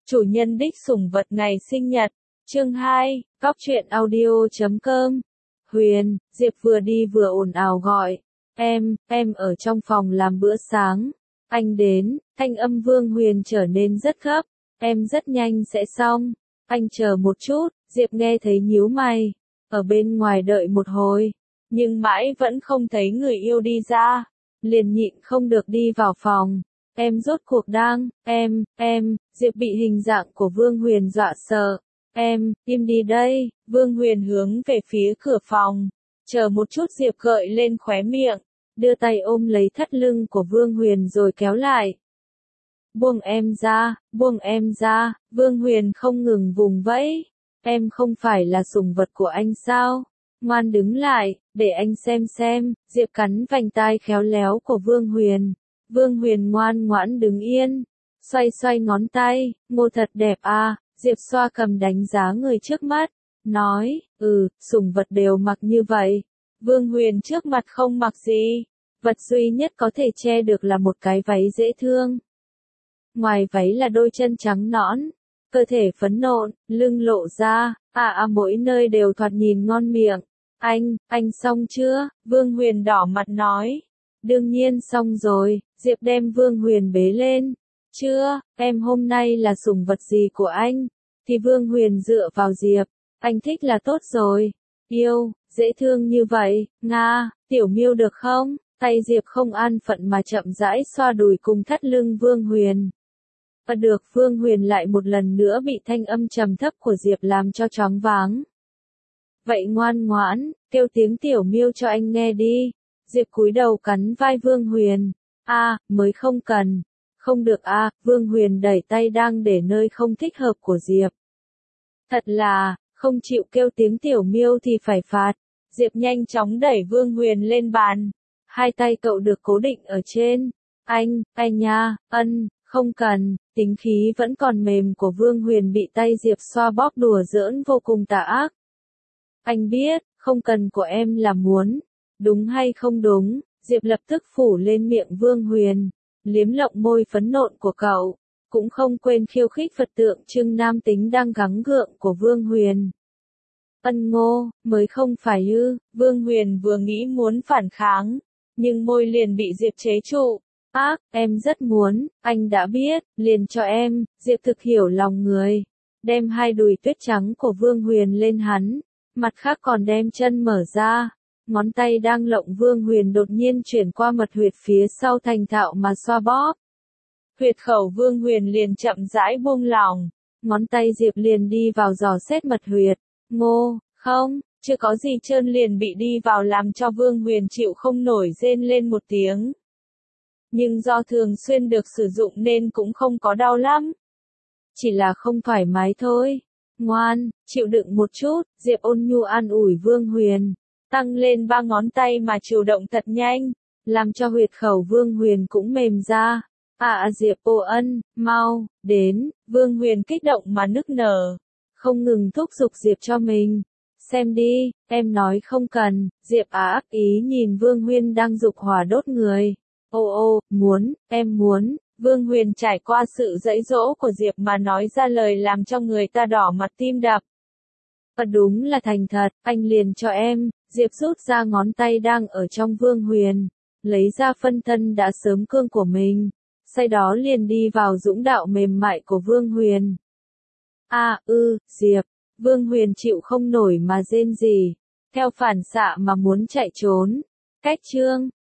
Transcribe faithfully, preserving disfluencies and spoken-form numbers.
Chủ nhân đích sủng vật ngày sinh nhật. Chương hai, Cóc truyện audio chấm com. Huyền, Diệp vừa đi vừa ồn ào gọi. Em, em ở trong phòng làm bữa sáng. Anh đến, thanh âm Vương Huyền trở nên rất gấp. Em rất nhanh sẽ xong. Anh chờ một chút, Diệp nghe thấy nhíu mày. Ở bên ngoài đợi một hồi. Nhưng mãi vẫn không thấy người yêu đi ra. Liền nhịn không được đi vào phòng. Em rốt cuộc đang, em, em, Diệp bị hình dạng của Vương Huyền dọa sợ. Em, im đi đây, Vương Huyền hướng về phía cửa phòng. Chờ một chút Diệp gợi lên khóe miệng, đưa tay ôm lấy thắt lưng của Vương Huyền rồi kéo lại. Buông em ra, buông em ra, Vương Huyền không ngừng vùng vẫy. Em không phải là sủng vật của anh sao? Ngoan đứng lại, để anh xem xem, Diệp cắn vành tai khéo léo của Vương Huyền. Vương Huyền ngoan ngoãn đứng yên, xoay xoay ngón tay, ngô thật đẹp à, Diệp xoa cầm đánh giá người trước mắt, nói, ừ, sủng vật đều mặc như vậy. Vương Huyền trước mặt không mặc gì, vật duy nhất có thể che được là một cái váy dễ thương. Ngoài váy là đôi chân trắng nõn, cơ thể phấn nộn, lưng lộ ra, à à mỗi nơi đều thoạt nhìn ngon miệng. Anh, anh xong chưa? Vương Huyền đỏ mặt nói. Đương nhiên xong rồi, Diệp đem Vương Huyền bế lên. Chưa, em hôm nay là sủng vật gì của anh? Thì Vương Huyền dựa vào Diệp. Anh thích là tốt rồi. Yêu, dễ thương như vậy, Nga, tiểu miêu được không? Tay Diệp không an phận mà chậm rãi xoa đùi cùng thắt lưng Vương Huyền. Và được Vương Huyền lại một lần nữa bị thanh âm trầm thấp của Diệp làm cho choáng váng. Vậy ngoan ngoãn, kêu tiếng tiểu miêu cho anh nghe đi. Diệp cúi đầu cắn vai Vương Huyền. A, à, mới không cần. Không được a, à, Vương Huyền đẩy tay đang để nơi không thích hợp của Diệp. Thật là, không chịu kêu tiếng tiểu miêu thì phải phạt. Diệp nhanh chóng đẩy Vương Huyền lên bàn. Hai tay cậu được cố định ở trên. Anh, anh nha, ân, không cần. Tính khí vẫn còn mềm của Vương Huyền bị tay Diệp xoa bóp đùa giỡn vô cùng tà ác. Anh biết, không cần của em là muốn. Đúng hay không đúng, Diệp lập tức phủ lên miệng Vương Huyền, liếm lộng môi phấn nộn của cậu, cũng không quên khiêu khích Phật tượng trưng nam tính đang gắng gượng của Vương Huyền. Ân ngô, mới không phải ư, Vương Huyền vừa nghĩ muốn phản kháng, nhưng môi liền bị Diệp chế trụ. Ác, em rất muốn, anh đã biết, liền cho em, Diệp thực hiểu lòng người, đem hai đùi tuyết trắng của Vương Huyền lên hắn, mặt khác còn đem chân mở ra. Ngón tay đang lộng Vương Huyền đột nhiên chuyển qua mật huyệt phía sau thành thạo mà xoa bóp. Huyệt khẩu Vương Huyền liền chậm rãi buông lỏng. Ngón tay Diệp liền đi vào dò xét mật huyệt. Ngô, không, chưa có gì trơn liền bị đi vào làm cho Vương Huyền chịu không nổi rên lên một tiếng. Nhưng do thường xuyên được sử dụng nên cũng không có đau lắm. Chỉ là không thoải mái thôi. Ngoan, chịu đựng một chút, Diệp ôn nhu an ủi Vương Huyền. Tăng lên ba ngón tay mà chiều động thật nhanh, làm cho huyệt khẩu Vương Huyền cũng mềm ra. À, à Diệp ô ân, mau, đến, Vương Huyền kích động mà nức nở, không ngừng thúc giục Diệp cho mình. Xem đi, em nói không cần, Diệp á ác ý nhìn Vương Huyền đang dục hỏa đốt người. Ô ô, muốn, em muốn, Vương Huyền trải qua sự dạy dỗ của Diệp mà nói ra lời làm cho người ta đỏ mặt tim đập. Và đúng là thành thật, anh liền cho em. Diệp rút ra ngón tay đang ở trong Vương Huyền, lấy ra phân thân đã sớm cương của mình, sau đó liền đi vào dũng đạo mềm mại của Vương Huyền. A, à, ư, Diệp, Vương Huyền chịu không nổi mà rên rỉ, theo phản xạ mà muốn chạy trốn. Cách chương